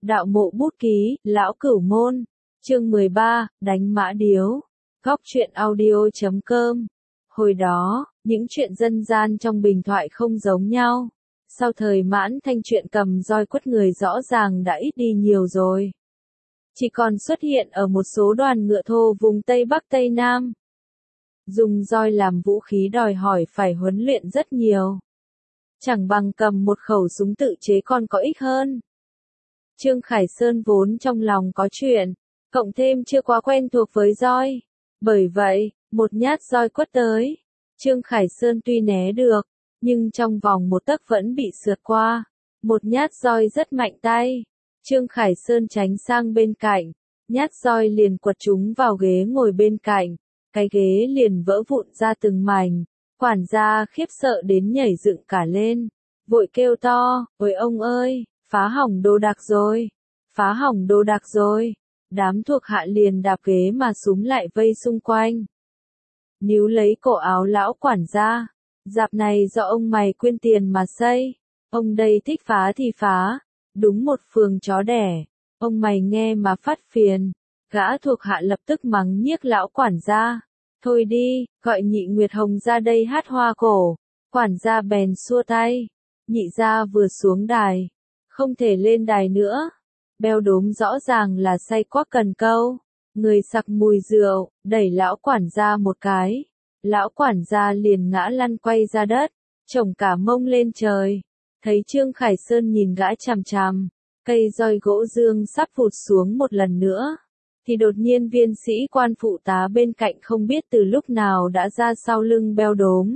Đạo mộ bút ký, Lão Cửu Môn. Chương 13, đánh mã điếu. Góc truyện audio.com. Hồi đó, những chuyện dân gian trong bình thoại không giống nhau. Sau thời Mãn Thanh chuyện cầm roi quất người rõ ràng đã ít đi nhiều rồi. Chỉ còn xuất hiện ở một số đoàn ngựa thô vùng Tây Bắc Tây Nam. Dùng roi làm vũ khí đòi hỏi phải huấn luyện rất nhiều. Chẳng bằng cầm một khẩu súng tự chế còn có ích hơn. Trương Khải Sơn vốn trong lòng có chuyện, cộng thêm chưa quá quen thuộc với roi. Bởi vậy, một nhát roi quất tới. Trương Khải Sơn tuy né được, nhưng trong vòng một tấc vẫn bị sượt qua. Một nhát roi rất mạnh tay. Trương Khải Sơn tránh sang bên cạnh, nhát roi liền quật trúng vào ghế ngồi bên cạnh. Cái ghế liền vỡ vụn ra từng mảnh. Quản gia khiếp sợ đến nhảy dựng cả lên, vội kêu to, ôi ông ơi, phá hỏng đồ đạc rồi, phá hỏng đồ đạc rồi. Đám thuộc hạ liền đạp ghế mà súng lại vây xung quanh. Níu lấy cổ áo lão quản gia, dạp này do ông mày quyên tiền mà xây, ông đây thích phá thì phá, đúng một phường chó đẻ, ông mày nghe mà phát phiền. Gã thuộc hạ lập tức mắng nhiếc lão quản gia. Thôi đi, gọi Nhị Nguyệt Hồng ra đây hát hoa cổ. Quản gia bèn xua tay. Nhị gia vừa xuống đài. Không thể lên đài nữa. Beo Đốm rõ ràng là say quắc cần câu. Người sặc mùi rượu, đẩy lão quản gia một cái. Lão quản gia liền ngã lăn quay ra đất, chổng cả mông lên trời. Thấy Trương Khải Sơn nhìn gã chằm chằm, cây roi gỗ dương sắp phụt xuống một lần nữa. Thì đột nhiên viên sĩ quan phụ tá bên cạnh không biết từ lúc nào đã ra sau lưng Beo Đốm.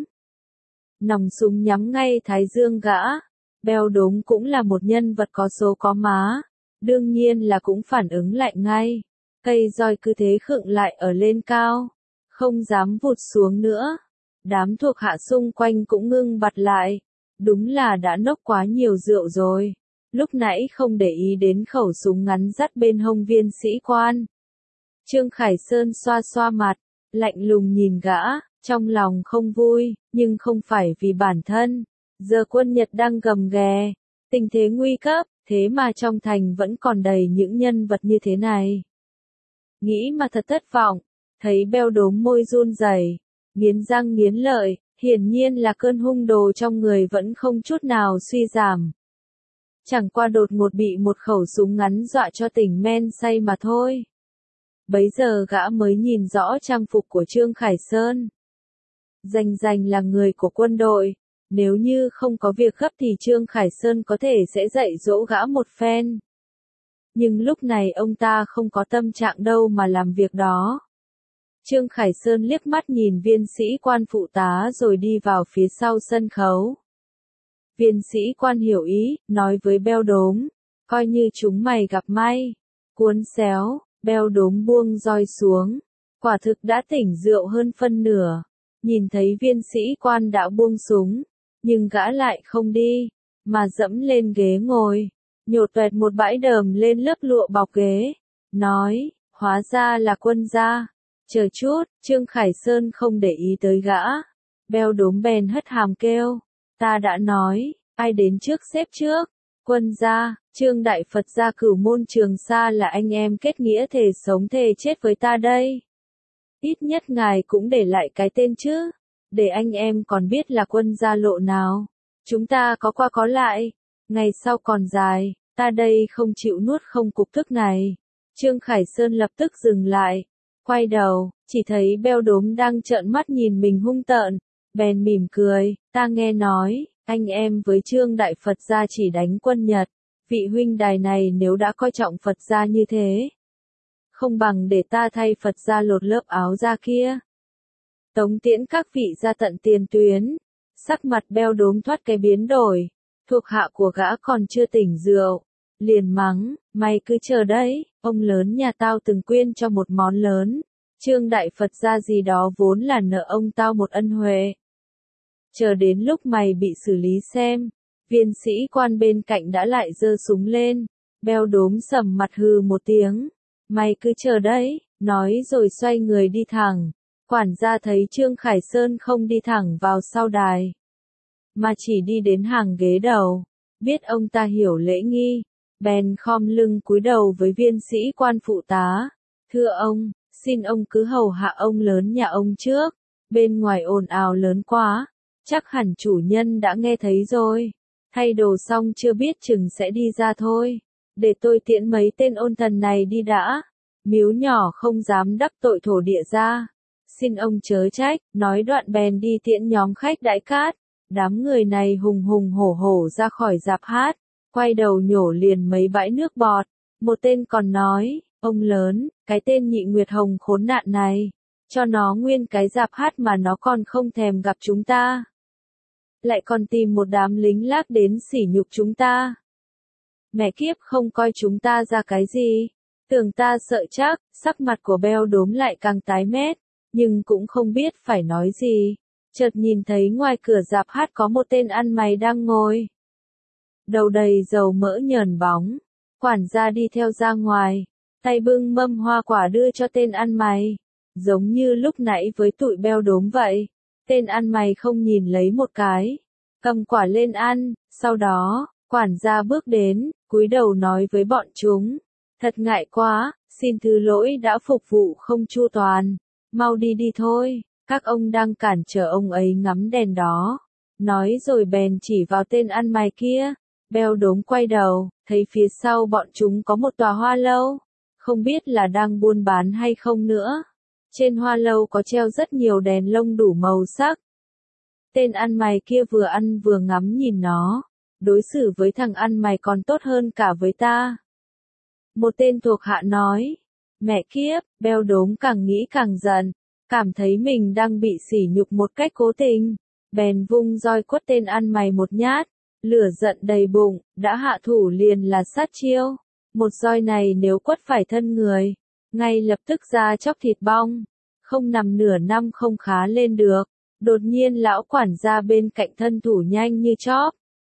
Nòng súng nhắm ngay thái dương gã. Beo Đốm cũng là một nhân vật có số có má. Đương nhiên là cũng phản ứng lại ngay. Cây roi cứ thế khựng lại ở lên cao. Không dám vụt xuống nữa. Đám thuộc hạ xung quanh cũng ngưng bặt lại. Đúng là đã nốc quá nhiều rượu rồi. Lúc nãy không để ý đến khẩu súng ngắn dắt bên hông viên sĩ quan. Trương Khải Sơn xoa xoa mặt, lạnh lùng nhìn gã, trong lòng không vui, nhưng không phải vì bản thân. Giờ quân Nhật đang gầm ghè, tình thế nguy cấp, thế mà trong thành vẫn còn đầy những nhân vật như thế này. Nghĩ mà thật thất vọng, thấy Beo Đốm môi run rẩy, nghiến răng nghiến lợi, hiển nhiên là cơn hung đồ trong người vẫn không chút nào suy giảm. Chẳng qua đột ngột bị một khẩu súng ngắn dọa cho tỉnh men say mà thôi. Bấy giờ gã mới nhìn rõ trang phục của Trương Khải Sơn. Rành là người của quân đội, nếu như không có việc gấp thì Trương Khải Sơn có thể sẽ dạy dỗ gã một phen. Nhưng lúc này ông ta không có tâm trạng đâu mà làm việc đó. Trương Khải Sơn liếc mắt nhìn viên sĩ quan phụ tá rồi đi vào phía sau sân khấu. Viên sĩ quan hiểu ý, nói với Beo Đốm, coi như chúng mày gặp may. Cuốn xéo. Beo Đốm buông roi xuống, quả thực đã tỉnh rượu hơn phân nửa. Nhìn thấy viên sĩ quan đã buông súng, nhưng gã lại không đi, mà dẫm lên ghế ngồi, nhổ toẹt một bãi đờm lên lớp lụa bọc ghế, nói, hóa ra là quân gia. Chờ chút, Trương Khải Sơn không để ý tới gã. Beo Đốm bèn hất hàm kêu, ta đã nói, ai đến trước xếp trước. Quân gia, Trương Đại Phật gia Cửu Môn Trường Sa là anh em kết nghĩa thề sống thề chết với ta đây. Ít nhất ngài cũng để lại cái tên chứ, để anh em còn biết là quân gia lộ nào. Chúng ta có qua có lại, ngày sau còn dài, ta đây không chịu nuốt không cục tức này. Trương Khải Sơn lập tức dừng lại, quay đầu, chỉ thấy Beo Đốm đang trợn mắt nhìn mình hung tợn, bèn mỉm cười, ta nghe nói. Anh em với Trương Đại Phật gia chỉ đánh quân Nhật, vị huynh đài này nếu đã coi trọng Phật gia như thế, không bằng để ta thay Phật gia lột lớp áo da kia. Tống tiễn các vị ra tận tiền tuyến, sắc mặt Beo Đốm thoát cái biến đổi, thuộc hạ của gã còn chưa tỉnh rượu, liền mắng, mày cứ chờ đấy, ông lớn nhà tao từng quyên cho một món lớn, Trương Đại Phật gia gì đó vốn là nợ ông tao một ân huệ. Chờ đến lúc mày bị xử lý xem. Viên sĩ quan bên cạnh đã lại giơ súng lên. Beo Đốm sầm mặt hừ một tiếng. Mày cứ chờ đấy, nói rồi xoay người đi thẳng. Quản gia thấy Trương Khải Sơn không đi thẳng vào sau đài, mà chỉ đi đến hàng ghế đầu. Biết ông ta hiểu lễ nghi, bèn khom lưng cúi đầu với viên sĩ quan phụ tá. Thưa ông, xin ông cứ hầu hạ ông lớn nhà ông trước, bên ngoài ồn ào lớn quá, chắc hẳn chủ nhân đã nghe thấy rồi. Thay đồ xong chưa biết chừng sẽ đi ra thôi, để tôi tiễn mấy tên ôn thần này đi đã. Miếu nhỏ không dám đắc tội thổ địa ra. Xin ông chớ trách, nói đoạn bèn đi tiễn nhóm khách đãi cát. Đám người này hùng hùng hổ hổ ra khỏi dạp hát, quay đầu nhổ liền mấy bãi nước bọt. Một tên còn nói, ông lớn, cái tên Nhị Nguyệt Hồng khốn nạn này, cho nó nguyên cái dạp hát mà nó còn không thèm gặp chúng ta. Lại còn tìm một đám lính lác đến sỉ nhục chúng ta. Mẹ kiếp không coi chúng ta ra cái gì. Tưởng ta sợ chắc, sắc mặt của Beo Đốm lại càng tái mét, nhưng cũng không biết phải nói gì. Chợt nhìn thấy ngoài cửa dạp hát có một tên ăn mày đang ngồi. Đầu đầy dầu mỡ nhờn bóng, quản gia đi theo ra ngoài, tay bưng mâm hoa quả đưa cho tên ăn mày. Giống như lúc nãy với tụi Beo Đốm vậy, tên ăn mày không nhìn lấy một cái, cầm quả lên ăn, sau đó, quản gia bước đến, cúi đầu nói với bọn chúng. Thật ngại quá, xin thứ lỗi đã phục vụ không chu toàn, mau đi đi thôi, các ông đang cản trở ông ấy ngắm đèn đó. Nói rồi bèn chỉ vào tên ăn mày kia. Beo Đốm quay đầu, thấy phía sau bọn chúng có một tòa hoa lâu, không biết là đang buôn bán hay không nữa. Trên hoa lâu có treo rất nhiều đèn lông đủ màu sắc. Tên ăn mày kia vừa ăn vừa ngắm nhìn nó, đối xử với thằng ăn mày còn tốt hơn cả với ta. Một tên thuộc hạ nói, mẹ kiếp, Beo Đốm càng nghĩ càng giận, cảm thấy mình đang bị sỉ nhục một cách cố tình, bèn vung roi quất tên ăn mày một nhát, lửa giận đầy bụng, đã hạ thủ liền là sát chiêu, một roi này nếu quất phải thân người, ngay lập tức da chóc thịt bong, không nằm nửa năm không khá lên được. Đột nhiên lão quản gia bên cạnh thân thủ nhanh như chóp,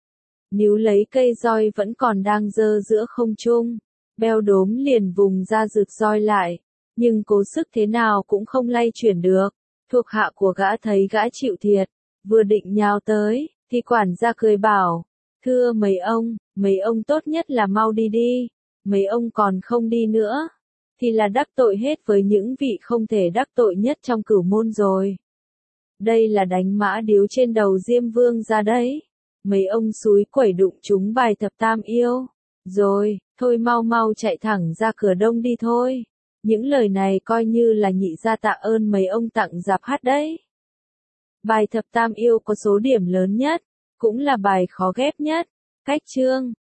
níu lấy cây roi vẫn còn đang giơ giữa không trung. Beo Đốm liền vùng ra rực roi lại, nhưng cố sức thế nào cũng không lay chuyển được. Thuộc hạ của gã thấy gã chịu thiệt, vừa định nhào tới, thì quản gia cười bảo, thưa mấy ông tốt nhất là mau đi đi, mấy ông còn không đi nữa, thì là đắc tội hết với những vị không thể đắc tội nhất trong Cửu Môn rồi. Đây là đánh mã điếu trên đầu Diêm Vương ra đấy, mấy ông xúi quẩy đụng chúng bài thập tam yêu. Rồi, thôi mau mau chạy thẳng ra cửa đông đi thôi. Những lời này coi như là nhị gia tạ ơn mấy ông tặng dạp hát đấy. Bài thập tam yêu có số điểm lớn nhất, cũng là bài khó ghép nhất. Cách chương